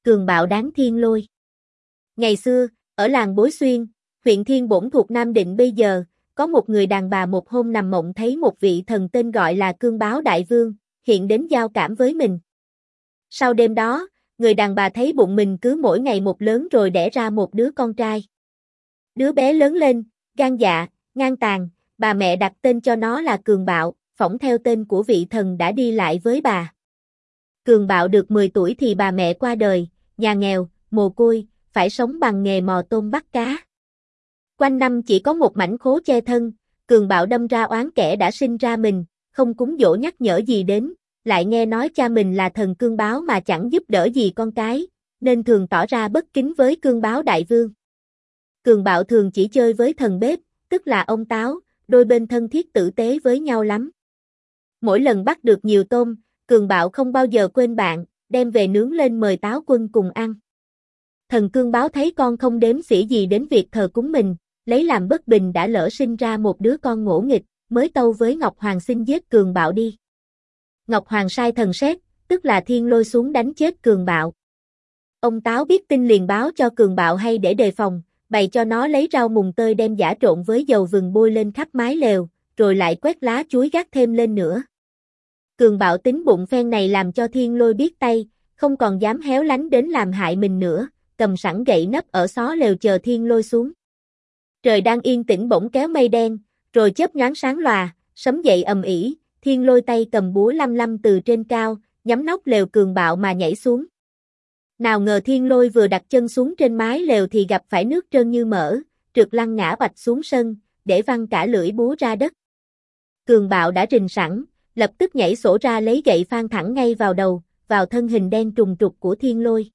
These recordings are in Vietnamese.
cường bạo đáng thiên lôi. Ngày xưa, ở làng Bối Xuyên, huyện Thiên Bổn thuộc Nam Định bây giờ, có một người đàn bà một hôm nằm mộng thấy một vị thần tên gọi là Cương Báo Đại Vương, hiện đến giao cảm với mình. Sau đêm đó, người đàn bà thấy bụng mình cứ mỗi ngày một lớn rồi đẻ ra một đứa con trai. Đứa bé lớn lên, gan dạ, ngang tàn, bà mẹ đặt tên cho nó là Cường Bạo, phỏng theo tên của vị thần đã đi lại với bà. Cường Bạo được 10 tuổi thì bà mẹ qua đời, nhà nghèo, mồ côi, phải sống bằng nghề mò tôm bắt cá. Quanh năm chỉ có một mảnh khố che thân, Cường Bạo đâm ra oán kẻ đã sinh ra mình, không cúng dỗ nhắc nhở gì đến, lại nghe nói cha mình là thần Cương Báo mà chẳng giúp đỡ gì con cái, nên thường tỏ ra bất kính với Cương Báo Đại Vương. Cường Bạo thường chỉ chơi với thần bếp, tức là ông Táo, đôi bên thân thiết tử tế với nhau lắm. Mỗi lần bắt được nhiều tôm, Cường Bạo không bao giờ quên bạn, đem về nướng lên mời Táo quân cùng ăn. Thần Cương Báo thấy con không đếm xỉa gì đến việc thờ cúng mình, lấy làm bất bình đã lỡ sinh ra một đứa con ngỗ nghịch, mới tâu với Ngọc Hoàng xin giết Cường Bạo đi. Ngọc Hoàng sai thần sét, tức là thiên lôi xuống đánh chết Cường Bạo. Ông Táo biết tin liền báo cho Cường Bạo hay để đề phòng, bày cho nó lấy rau mùng tơi đem giã trộn với dầu vừng bôi lên khắp mái lều, rồi lại quét lá chuối gác thêm lên nữa. Cường Bạo tính bụng phen này làm cho thiên lôi biết tay, không còn dám héo lánh đến làm hại mình nữa, cầm sẵn gậy nấp ở xó lều chờ thiên lôi xuống. Trời đang yên tĩnh bỗng kéo mây đen, rồi chớp nhoáng sáng lòa, sấm dậy ầm ĩ, thiên lôi tay cầm búa lăm lăm từ trên cao, nhắm nóc lều Cường Bạo mà nhảy xuống. Nào ngờ thiên lôi vừa đặt chân xuống trên mái lều thì gặp phải nước trơn như mỡ, trượt lăn ngã bạch xuống sân, để văng cả lưỡi búa ra đất. Cường Bạo đã rình sẵn, lập tức nhảy sổ ra lấy gậy phan thẳng ngay vào đầu, vào thân hình đen trùng trục của thiên lôi.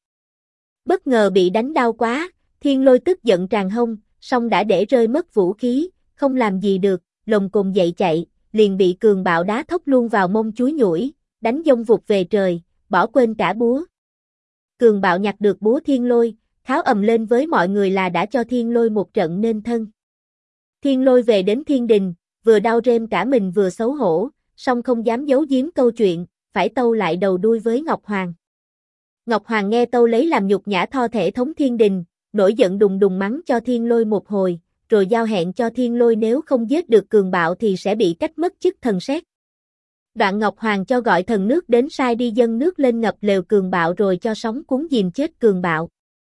Bất ngờ bị đánh đau quá, thiên lôi tức giận tràn hông, song đã để rơi mất vũ khí, không làm gì được, lồm cồm dậy chạy, liền bị Cường Bạo đá thốc luôn vào mông chúi nhủi, đánh dông vụt về trời, bỏ quên cả búa. Cường Bạo nhặt được búa thiên lôi, kháo ầm lên với mọi người là đã cho thiên lôi một trận nên thân. Thiên lôi về đến thiên đình, vừa đau rêm cả mình vừa xấu hổ, song không dám giấu giếm câu chuyện, phải tâu lại đầu đuôi với Ngọc Hoàng. Ngọc Hoàng nghe tâu lấy làm nhục nhã tho thể thống thiên đình, nổi giận đùng đùng mắng cho thiên lôi một hồi, rồi giao hẹn cho thiên lôi nếu không giết được Cường Bạo thì sẽ bị cách mất chức thần sét. Đoạn Ngọc Hoàng cho gọi thần nước đến sai đi dâng nước lên ngập lều Cường Bạo rồi cho sóng cuốn dìm chết Cường Bạo.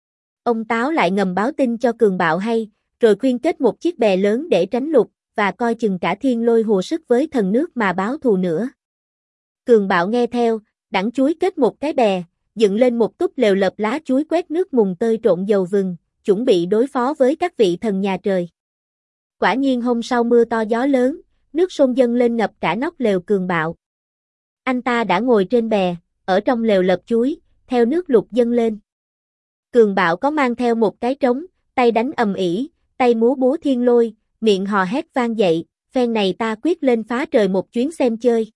Ông Táo lại ngầm báo tin cho Cường Bạo hay, rồi khuyên kết một chiếc bè lớn để tránh lụt, và coi chừng cả thiên lôi hồ sức với thần nước mà báo thù nữa. Cường Bạo nghe theo, đẵng chuối kết một cái bè, dựng lên một túp lều lợp lá chuối quét nước mùng tơi trộn dầu vừng, chuẩn bị đối phó với các vị thần nhà trời. Quả nhiên hôm sau mưa to gió lớn, nước sông dâng lên ngập cả nóc lều Cường Bạo. Anh ta đã ngồi trên bè, ở trong lều lợp chuối, theo nước lụt dâng lên. Cường Bạo có mang theo một cái trống, tay đánh ầm ĩ, tay múa búa thiên lôi, miệng hò hét vang dậy, phen này ta quyết lên phá trời một chuyến xem chơi.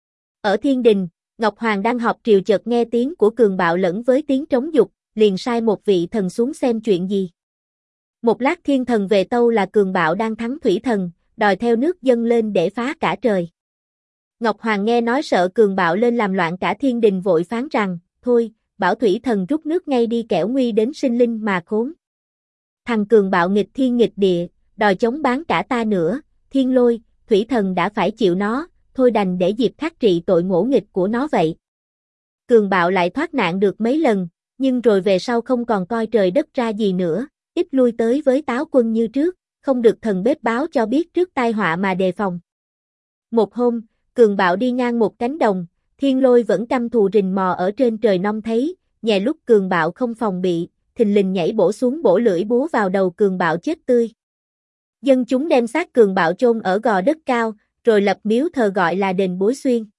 Ở thiên đình, Ngọc Hoàng đang họp triều chợt nghe tiếng của Cường Bạo lẫn với tiếng trống dục, liền sai một vị thần xuống xem chuyện gì. Một lát thiên thần về tâu là Cường Bạo đang thắng thủy thần, đòi theo nước dâng lên để phá cả trời. Ngọc Hoàng nghe nói sợ Cường Bạo lên làm loạn cả thiên đình vội phán rằng, thôi, bảo thủy thần rút nước ngay đi kẻo nguy đến sinh linh mà khốn. Thằng Cường Bạo nghịch thiên nghịch địa, đòi chống bán cả ta nữa, thiên lôi, thủy thần đã phải chịu nó, thôi đành để Diệp Khắc trị tội ngỗ nghịch của nó vậy. Cường Bạo lại thoát nạn được mấy lần, nhưng rồi về sau không còn coi trời đất ra gì nữa, ít lui tới với Táo quân như trước, không được thần bếp báo cho biết trước tai họa mà đề phòng. Một hôm, Cường Bạo đi ngang một cánh đồng, thiên lôi vẫn căm thù rình mò ở trên trời non thấy, nhè lúc Cường Bạo không phòng bị, thình lình nhảy bổ xuống bổ lưỡi búa vào đầu Cường Bạo chết tươi. Dân chúng đem xác Cường Bạo chôn ở gò đất cao, rồi lập miếu thờ gọi là đền Bối Xuyên.